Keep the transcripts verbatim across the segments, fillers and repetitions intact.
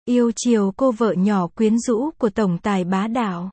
Yêu chiều cô vợ nhỏ quyến rũ của tổng tài bá đạo.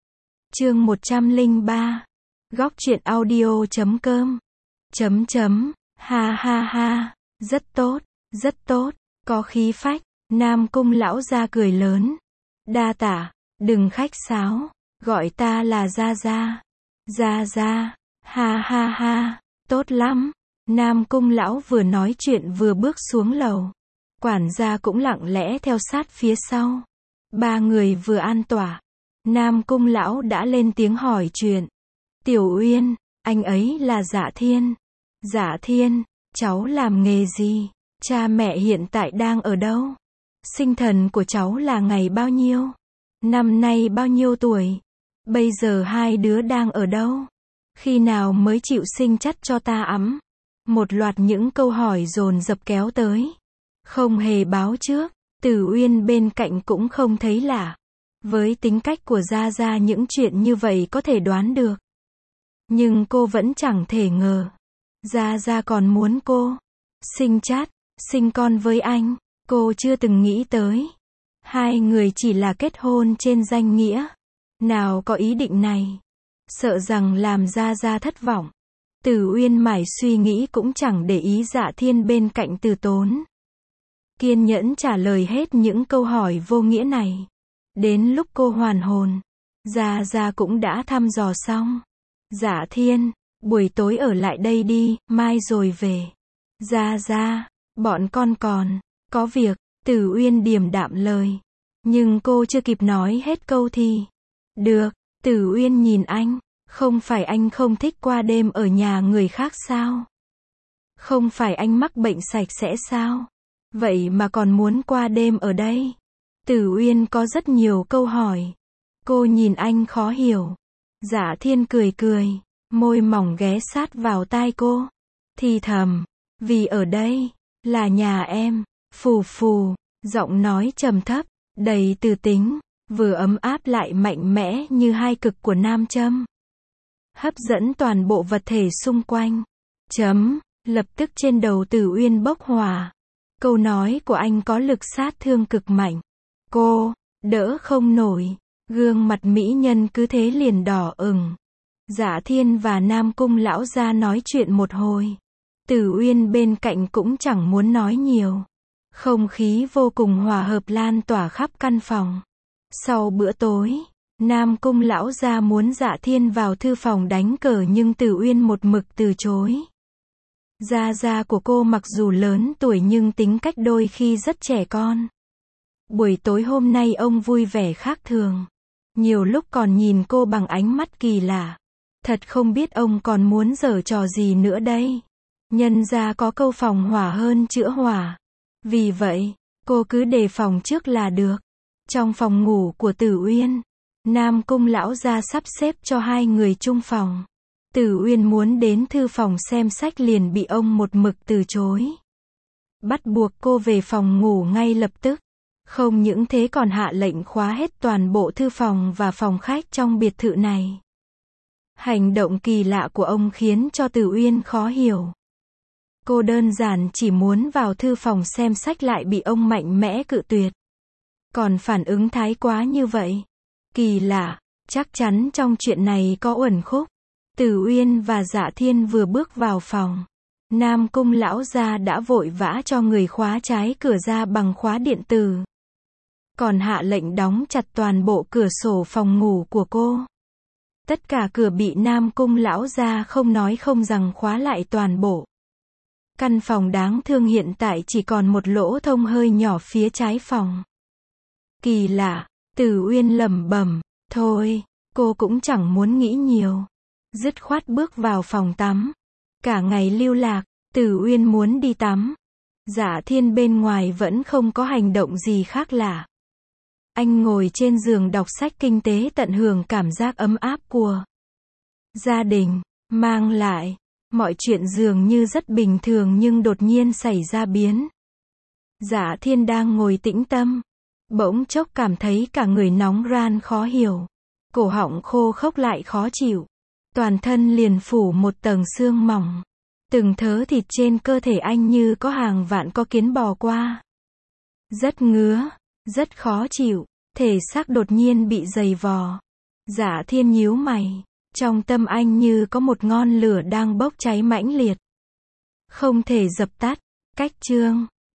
Chương một trăm lẻ ba. Góc truyện audio chấm com. Chấm chấm. Ha ha ha. Rất tốt, rất tốt, có khí phách. Nam Cung lão gia cười lớn. Đa tạ, đừng khách sáo, gọi ta là Gia Gia. Gia Gia. Ha ha ha. Tốt lắm. Nam Cung lão vừa nói chuyện vừa bước xuống lầu. Quản gia cũng lặng lẽ theo sát phía sau. Ba người vừa an tọa. Nam Cung lão đã lên tiếng hỏi chuyện. Tiểu Uyên, anh ấy là Dạ Thiên. Dạ Thiên, cháu làm nghề gì? Cha mẹ hiện tại đang ở đâu? Sinh thần của cháu là ngày bao nhiêu? Năm nay bao nhiêu tuổi? Bây giờ hai đứa đang ở đâu? Khi nào mới chịu sinh chắt cho ta ẵm? Một loạt những câu hỏi dồn dập kéo tới. Không hề báo trước, Tử Uyên bên cạnh cũng không thấy lạ. Với tính cách của Gia Gia những chuyện như vậy có thể đoán được. Nhưng cô vẫn chẳng thể ngờ. Gia Gia còn muốn cô sinh chắt, sinh con với anh. Cô chưa từng nghĩ tới. Hai người chỉ là kết hôn trên danh nghĩa. Nào có ý định này. Sợ rằng làm Gia Gia thất vọng. Tử Uyên mải suy nghĩ cũng chẳng để ý Dạ Thiên bên cạnh Từ Tốn. Kiên nhẫn trả lời hết những câu hỏi vô nghĩa này. Đến lúc cô hoàn hồn, Gia Gia cũng đã thăm dò xong. Dạ Thiên, buổi tối ở lại đây đi, mai rồi về. Gia Gia, bọn con còn có việc. Tử Uyên điềm đạm lời. Nhưng cô chưa kịp nói hết câu thì. Được. Tử Uyên nhìn anh. Không phải anh không thích qua đêm ở nhà người khác sao? Không phải anh mắc bệnh sạch sẽ sao? Vậy mà còn muốn qua đêm ở đây? Tử Uyên có rất nhiều câu hỏi. Cô nhìn anh khó hiểu. Dạ Thiên cười cười, môi mỏng ghé sát vào tai cô. Thì thầm, vì ở đây là nhà em. Phù phù, giọng nói trầm thấp, đầy từ tính, vừa ấm áp lại mạnh mẽ như hai cực của nam châm. Hấp dẫn toàn bộ vật thể xung quanh. Chấm, lập tức trên đầu Tử Uyên bốc hỏa. Câu nói của anh có lực sát thương cực mạnh. Cô, đỡ không nổi. Gương mặt mỹ nhân cứ thế liền đỏ ửng. Dạ Thiên và Nam Cung lão gia nói chuyện một hồi. Tử Uyên bên cạnh cũng chẳng muốn nói nhiều. Không khí vô cùng hòa hợp lan tỏa khắp căn phòng. Sau bữa tối, Nam Cung lão gia muốn Dạ Thiên vào thư phòng đánh cờ nhưng Tử Uyên một mực từ chối. Gia Gia của cô mặc dù lớn tuổi nhưng tính cách đôi khi rất trẻ con. Buổi tối hôm nay ông vui vẻ khác thường. Nhiều lúc còn nhìn cô bằng ánh mắt kỳ lạ. Thật không biết ông còn muốn giở trò gì nữa đây. Nhân ra có câu phòng hỏa hơn chữa hỏa. Vì vậy, cô cứ đề phòng trước là được. Trong phòng ngủ của Tử Uyên, Nam Cung lão gia sắp xếp cho hai người chung phòng. Tử Uyên muốn đến thư phòng xem sách liền bị ông một mực từ chối. Bắt buộc cô về phòng ngủ ngay lập tức. Không những thế còn hạ lệnh khóa hết toàn bộ thư phòng và phòng khách trong biệt thự này. Hành động kỳ lạ của ông khiến cho Tử Uyên khó hiểu. Cô đơn giản chỉ muốn vào thư phòng xem sách lại bị ông mạnh mẽ cự tuyệt. Còn phản ứng thái quá như vậy. Kỳ lạ, chắc chắn trong chuyện này có uẩn khúc. Tử Uyên và Dạ Thiên vừa bước vào phòng. Nam Cung lão gia đã vội vã cho người khóa trái cửa ra bằng khóa điện tử. Còn hạ lệnh đóng chặt toàn bộ cửa sổ phòng ngủ của cô. Tất cả cửa bị Nam Cung lão gia không nói không rằng khóa lại toàn bộ. Căn phòng đáng thương hiện tại chỉ còn một lỗ thông hơi nhỏ phía trái phòng. Kỳ lạ, Tử Uyên lẩm bẩm, thôi, cô cũng chẳng muốn nghĩ nhiều. Dứt khoát bước vào phòng tắm. Cả ngày lưu lạc, Tử Uyên muốn đi tắm. Dạ Thiên bên ngoài vẫn không có hành động gì khác lạ. Anh ngồi trên giường đọc sách kinh tế tận hưởng cảm giác ấm áp của gia đình mang lại. Mọi chuyện dường như rất bình thường nhưng đột nhiên xảy ra biến. Dạ Thiên đang ngồi tĩnh tâm. Bỗng chốc cảm thấy cả người nóng ran khó hiểu. Cổ họng khô khốc lại khó chịu. Toàn thân liền phủ một tầng xương mỏng. Từng thớ thịt trên cơ thể anh như có hàng vạn con kiến bò qua. Rất ngứa. Rất khó chịu, thể xác đột nhiên bị dày vò. Dạ Thiên nhíu mày, trong tâm anh như có một ngọn lửa đang bốc cháy mãnh liệt. Không thể dập tắt. Cách chương